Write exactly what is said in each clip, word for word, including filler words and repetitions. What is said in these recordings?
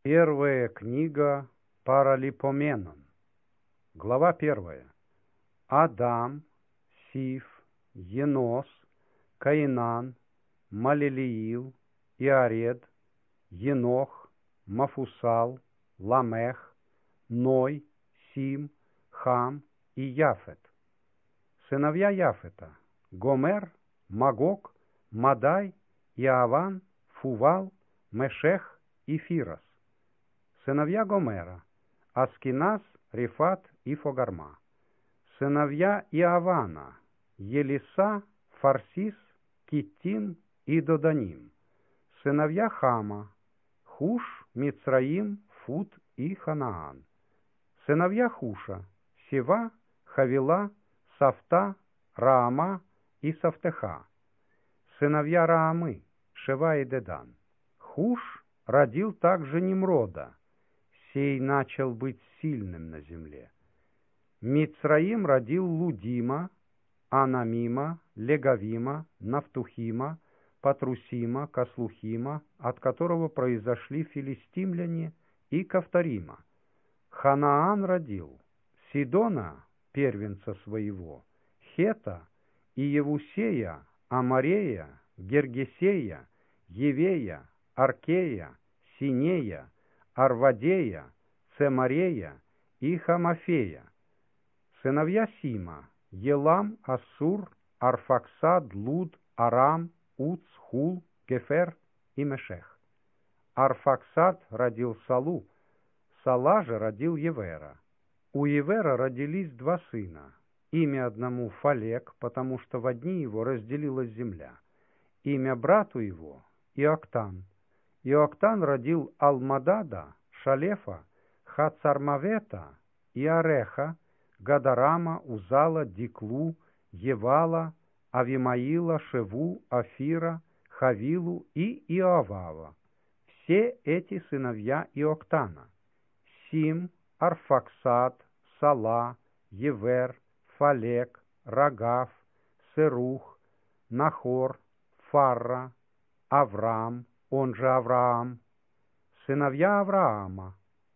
Первая книга Паралипоменон. Глава первая. Адам, Сиф, Енос, Каинан, Малелиил, Иаред, Енох, Мафусал, Ламех, Ной, Сим, Хам и Яфет. Сыновья Яфета: Гомер, Магог, Мадай, Иаван, Фувал, Мешех и Фирос. Сыновья Гомера: Аскиназ, Рифат и Фогарма. Сыновья Иавана: Елиса, Фарсис, Киттим и Доданим. Сыновья Хама: Хуш, Мицраим, Фут и Ханаан. Сыновья Хуша: Сева, Хавила, Сафта, Раама и Сафтеха. Сыновья Раамы: Шева и Дедан. Хуш родил также Немрода. Сей начал быть сильным на земле. Мицраим родил Лудима, Анамима, Легавима, Нафтухима, Патрусима, Каслухима, от которого произошли филистимляне, и Кавторима. Ханаан родил Сидона, первенца своего, Хета, и Евусея, Амарея, Гергесея, Евея, Аркея, Синея, Арвадея, Цемарея и Хамафея. Сыновья Сима: Елам, Ассур, Арфаксад, Луд, Арам, Уц, Хул, Гефер и Мешех. Арфаксад родил Салу, Сала же родил Евера. У Евера родились два сына. Имя одному Фалек, потому что в одни его разделилась земля. Имя брату его Иоктан. Иоктан родил Алмадада, Шалефа, Хацармавета, Иареха, Гадарама, Узала, Диклу, Евала, Авимаила, Шеву, Афира, Хавилу и Иоавава. Все эти сыновья Иоктана: Сим, Арфаксад, Сала, Евер, Фалек, Рагав, Серух, Нахор, Фарра, Авраам, он же Авраам. Сыновья Авраама: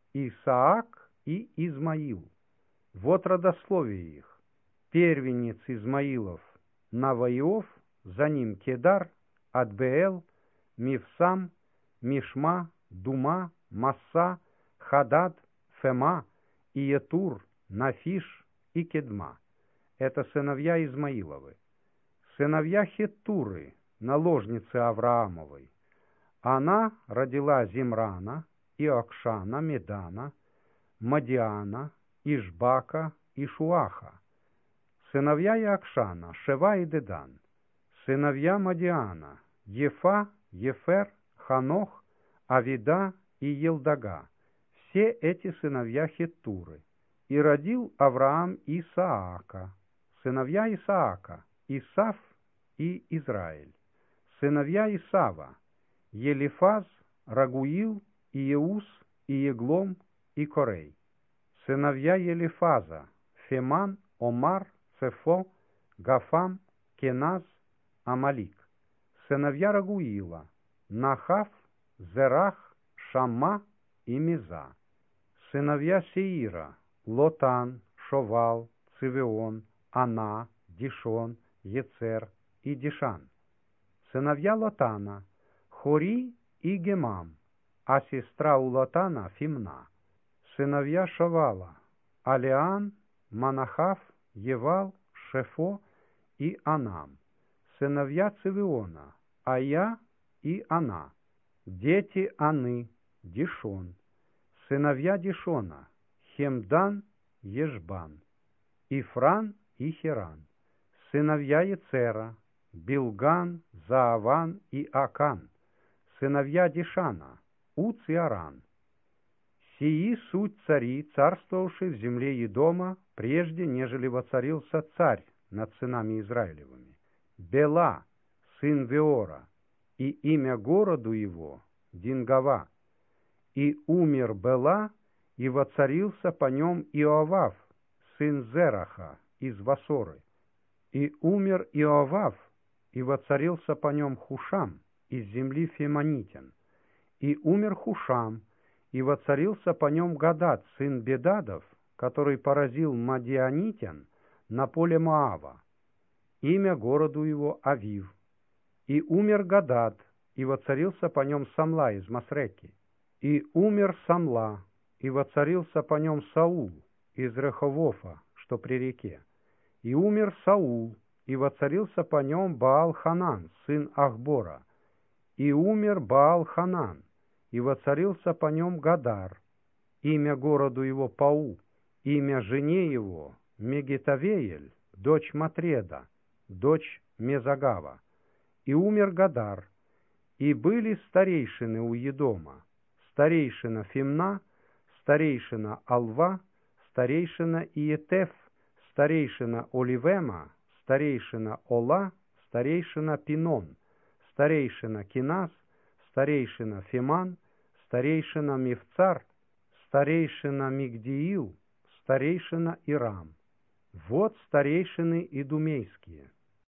Исаак и Измаил. Вот родословие их. Первенец Измаилов Наваиов, за ним Кедар, Адбеэл, Мивсам, Мишма, Дума, Масса, Хадад, Фема, Иетур, Нафиш и Кедма. Это сыновья Измаиловы. Сыновья Хеттуры, наложницы Авраамовой. Она родила Зимрана, Иокшана, Медана, Мадиана, Ишбака и Шуаха. Сыновья Иокшана: Шева и Дедан. Сыновья Мадиана: Ефа, Ефер, Ханох, Авида и Елдага. Все эти сыновья Хеттуры. И родил Авраам Исаака. Сыновья Исаака: Исав и Израиль. Сыновья Исава: Елифаз, Рагуил, Иеус, Иеглом и Корей. Сыновья Елифаза: Феман, Омар, Цефо, Гафам, Кеназ, Амалик. Сыновья Рагуила: Нахав, Зерах, Шамма и Миза. Сыновья Сеира: Лотан, Шовал, Цивион, Ана, Дишон, Ецер и Дишан. Сыновья Лотана: Хори и Гемам, а сестра у Лотана Фимна. Сыновья Шовала: Алиан, Манахав, Евал, Шефо и Анам. Сыновья Цивиона: Ая и Ана. Дети Аны: Дишон. Сыновья Дишона: Хемдан, Ешбан, Ифран и Хиран. Сыновья Ецера: Билган, Зааван и Акан. Сыновья Дишана: Уц и Аран. Сии суть цари, царствовавшие в земле Едома, прежде, нежели воцарился царь над сынами Израилевыми. Бела, сын Веора, и имя городу его Дингава. И умер Бела, и воцарился по нем Иоавав, сын Зераха, из Васоры. И умер Иоавав, и воцарился по нем Хушам, из земли Фемонитян. И умер Хушам, и воцарился по нем Гадад, сын Бедадов, который поразил мадианитян на поле Моава. Имя городу его Авив. И умер Гадад, и воцарился по нем Самла из Масреки. И умер Самла, и воцарился по нем Саул из Реховофа, что при реке. И умер Саул, и воцарился по нем Баал-Ханан, сын Ахбора. И умер Баал-Ханан, и воцарился по нем Гадар. Имя городу его Пау, имя жене его Мегитавеель, дочь Матреда, дочь Мезагава. И умер Гадар. И были старейшины у Едома, старейшина Фимна, старейшина Алва, старейшина Иетеф, старейшина Оливема, старейшина Ола, старейшина Пинон, старейшина Кинас, старейшина Фиман, старейшина Мифцар, старейшина Мигдиил, старейшина Ирам. Вот старейшины идумейские.